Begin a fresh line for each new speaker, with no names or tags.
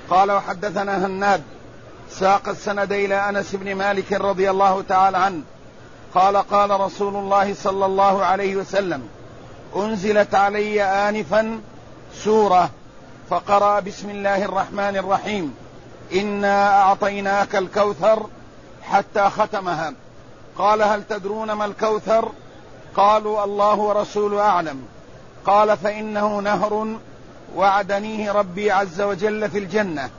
قال وحدثنا هناد ساق السند إلى أنس بن مالك رضي الله تعالى عنه قال قال رسول الله صلى الله عليه وسلم أنزلت علي آنفا سورة فقرأ بسم الله الرحمن الرحيم إنا أعطيناك الكوثر حتى ختمها. قال هل تدرون ما الكوثر؟ قالوا الله ورسوله أعلم. قال فإنه نهر وعدنيه ربي عز وجل في الجنة